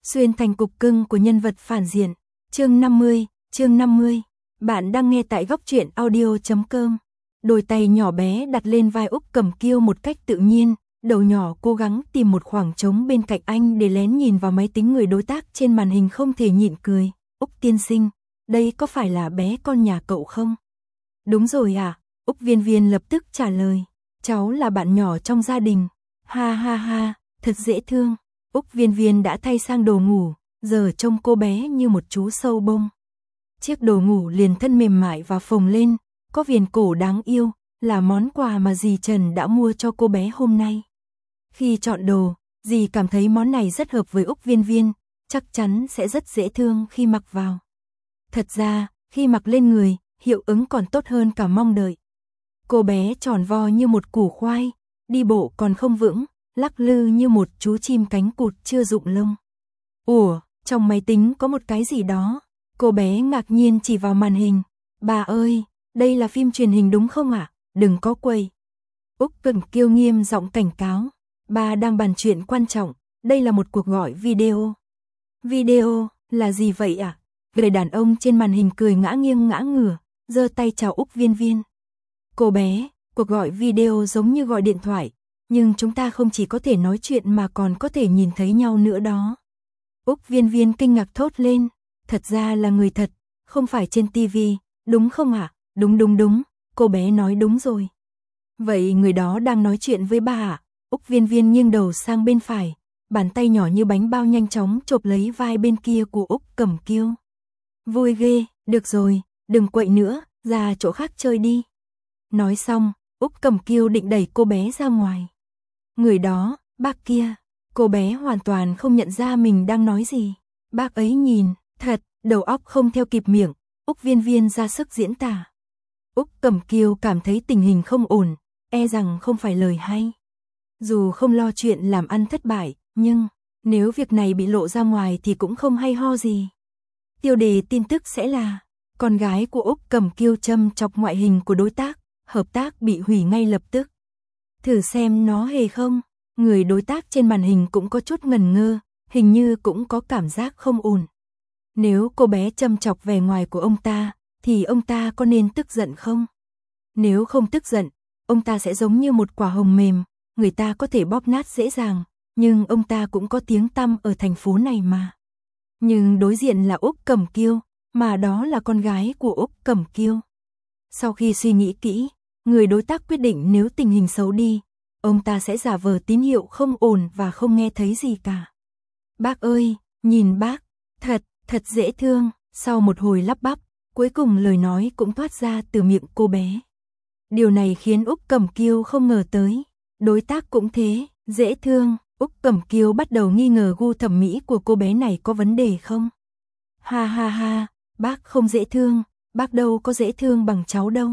xuyên thành cục cưng của nhân vật phản diện. Chương 50. Bạn đang nghe tại góc truyện audio.com. Đôi tay nhỏ bé đặt lên vai Úc Cẩm Kiêu một cách tự nhiên, đầu nhỏ cố gắng tìm một khoảng trống bên cạnh anh để lén nhìn vào máy tính người đối tác trên màn hình, không thể nhịn cười. Úc tiên sinh, đây có phải là bé con nhà cậu không? Đúng rồi à, Úc Viên Viên lập tức trả lời. Cháu là bạn nhỏ trong gia đình. Ha ha ha, thật dễ thương. Úc Viên Viên đã thay sang đồ ngủ, giờ trông cô bé như một chú sâu bông. Chiếc đồ ngủ liền thân mềm mại và phồng lên, có viền cổ đáng yêu, là món quà mà dì Trần đã mua cho cô bé hôm nay. Khi chọn đồ, dì cảm thấy món này rất hợp với Úc Viên Viên, chắc chắn sẽ rất dễ thương khi mặc vào. Thật ra, khi mặc lên người, hiệu ứng còn tốt hơn cả mong đợi. Cô bé tròn vo như một củ khoai, đi bộ còn không vững, lắc lư như một chú chim cánh cụt chưa rụng lông. Ủa, trong máy tính có một cái gì đó. Cô bé ngạc nhiên chỉ vào màn hình. Bà ơi, đây là phim truyền hình đúng không ạ? Đừng có quậy. Úc Cẩm Kiêu nghiêm giọng cảnh cáo. Bà đang bàn chuyện quan trọng, đây là một cuộc gọi video. Video, là gì vậy ạ? Người đàn ông trên màn hình cười ngã nghiêng ngã ngửa, giơ tay chào Úc Viên Viên. Cô bé, cuộc gọi video giống như gọi điện thoại, nhưng chúng ta không chỉ có thể nói chuyện mà còn có thể nhìn thấy nhau nữa đó. Úc Viên Viên kinh ngạc thốt lên, thật ra là người thật, không phải trên tivi, đúng không ạ? Đúng, cô bé nói đúng rồi. Vậy người đó đang nói chuyện với bà ạ? Úc Viên Viên nghiêng đầu sang bên phải, bàn tay nhỏ như bánh bao nhanh chóng chộp lấy vai bên kia của Úc Cẩm Kiêu. Vui ghê, được rồi, đừng quậy nữa, ra chỗ khác chơi đi. Nói xong, Úc Cẩm Kiêu định đẩy cô bé ra ngoài. Người đó, bác kia, cô bé hoàn toàn không nhận ra mình đang nói gì. Bác ấy nhìn, thật, đầu óc không theo kịp miệng, Úc Viên Viên ra sức diễn tả. Úc Cẩm Kiêu cảm thấy tình hình không ổn, e rằng không phải lời hay. Dù không lo chuyện làm ăn thất bại, nhưng nếu việc này bị lộ ra ngoài thì cũng không hay ho gì. Tiêu đề tin tức sẽ là con gái của Úc Cẩm Kiêu châm chọc ngoại hình của đối tác, hợp tác bị hủy ngay lập tức. Thử xem nó hề không? Người đối tác trên màn hình cũng có chút ngần ngơ, hình như cũng có cảm giác không ổn. Nếu cô bé châm chọc vẻ ngoài của ông ta, thì ông ta có nên tức giận không? Nếu không tức giận, ông ta sẽ giống như một quả hồng mềm, người ta có thể bóp nát dễ dàng, nhưng ông ta cũng có tiếng tăm ở thành phố này mà. Nhưng đối diện là Úc Cẩm Kiêu, mà đó là con gái của Úc Cẩm Kiêu. Sau khi suy nghĩ kỹ, người đối tác quyết định nếu tình hình xấu đi, ông ta sẽ giả vờ tín hiệu không ổn và không nghe thấy gì cả. Bác ơi, nhìn bác, thật dễ thương. Sau một hồi lắp bắp, cuối cùng lời nói cũng thoát ra từ miệng cô bé. Điều này khiến Úc Cẩm Kiêu không ngờ tới. Đối tác cũng thế, dễ thương. Úc Cẩm Kiêu bắt đầu nghi ngờ gu thẩm mỹ của cô bé này có vấn đề không. Ha ha ha, bác không dễ thương, bác đâu có dễ thương bằng cháu đâu.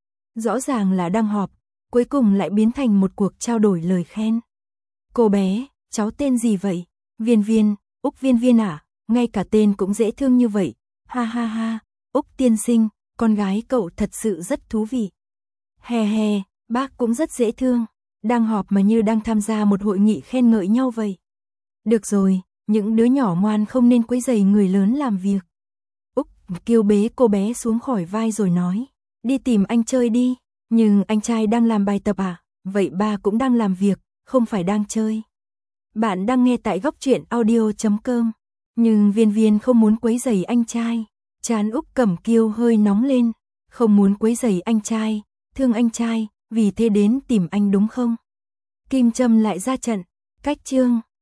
Rõ ràng là đang họp, cuối cùng lại biến thành một cuộc trao đổi lời khen. Cô bé, cháu tên gì vậy? Viên Viên, Úc Viên Viên à? Ngay cả tên cũng dễ thương như vậy. Ha ha ha, Úc tiên sinh, con gái cậu thật sự rất thú vị. He, bác cũng rất dễ thương. Đang họp mà như đang tham gia một hội nghị khen ngợi nhau vậy. Được rồi, những đứa nhỏ ngoan không nên quấy rầy người lớn làm việc. Úc Kiêu bế cô bé xuống khỏi vai rồi nói, đi tìm anh chơi đi. Nhưng anh trai đang làm bài tập à? Vậy ba cũng đang làm việc, không phải đang chơi. Bạn đang nghe tại góc truyện audio.com. Nhưng Viên Viên không muốn quấy rầy anh trai. Trán Úc Cẩm Kiêu hơi nóng lên. Không muốn quấy rầy anh trai, thương anh trai, vì thế đến tìm anh đúng không? Kim Châm lại ra trận. Cách chương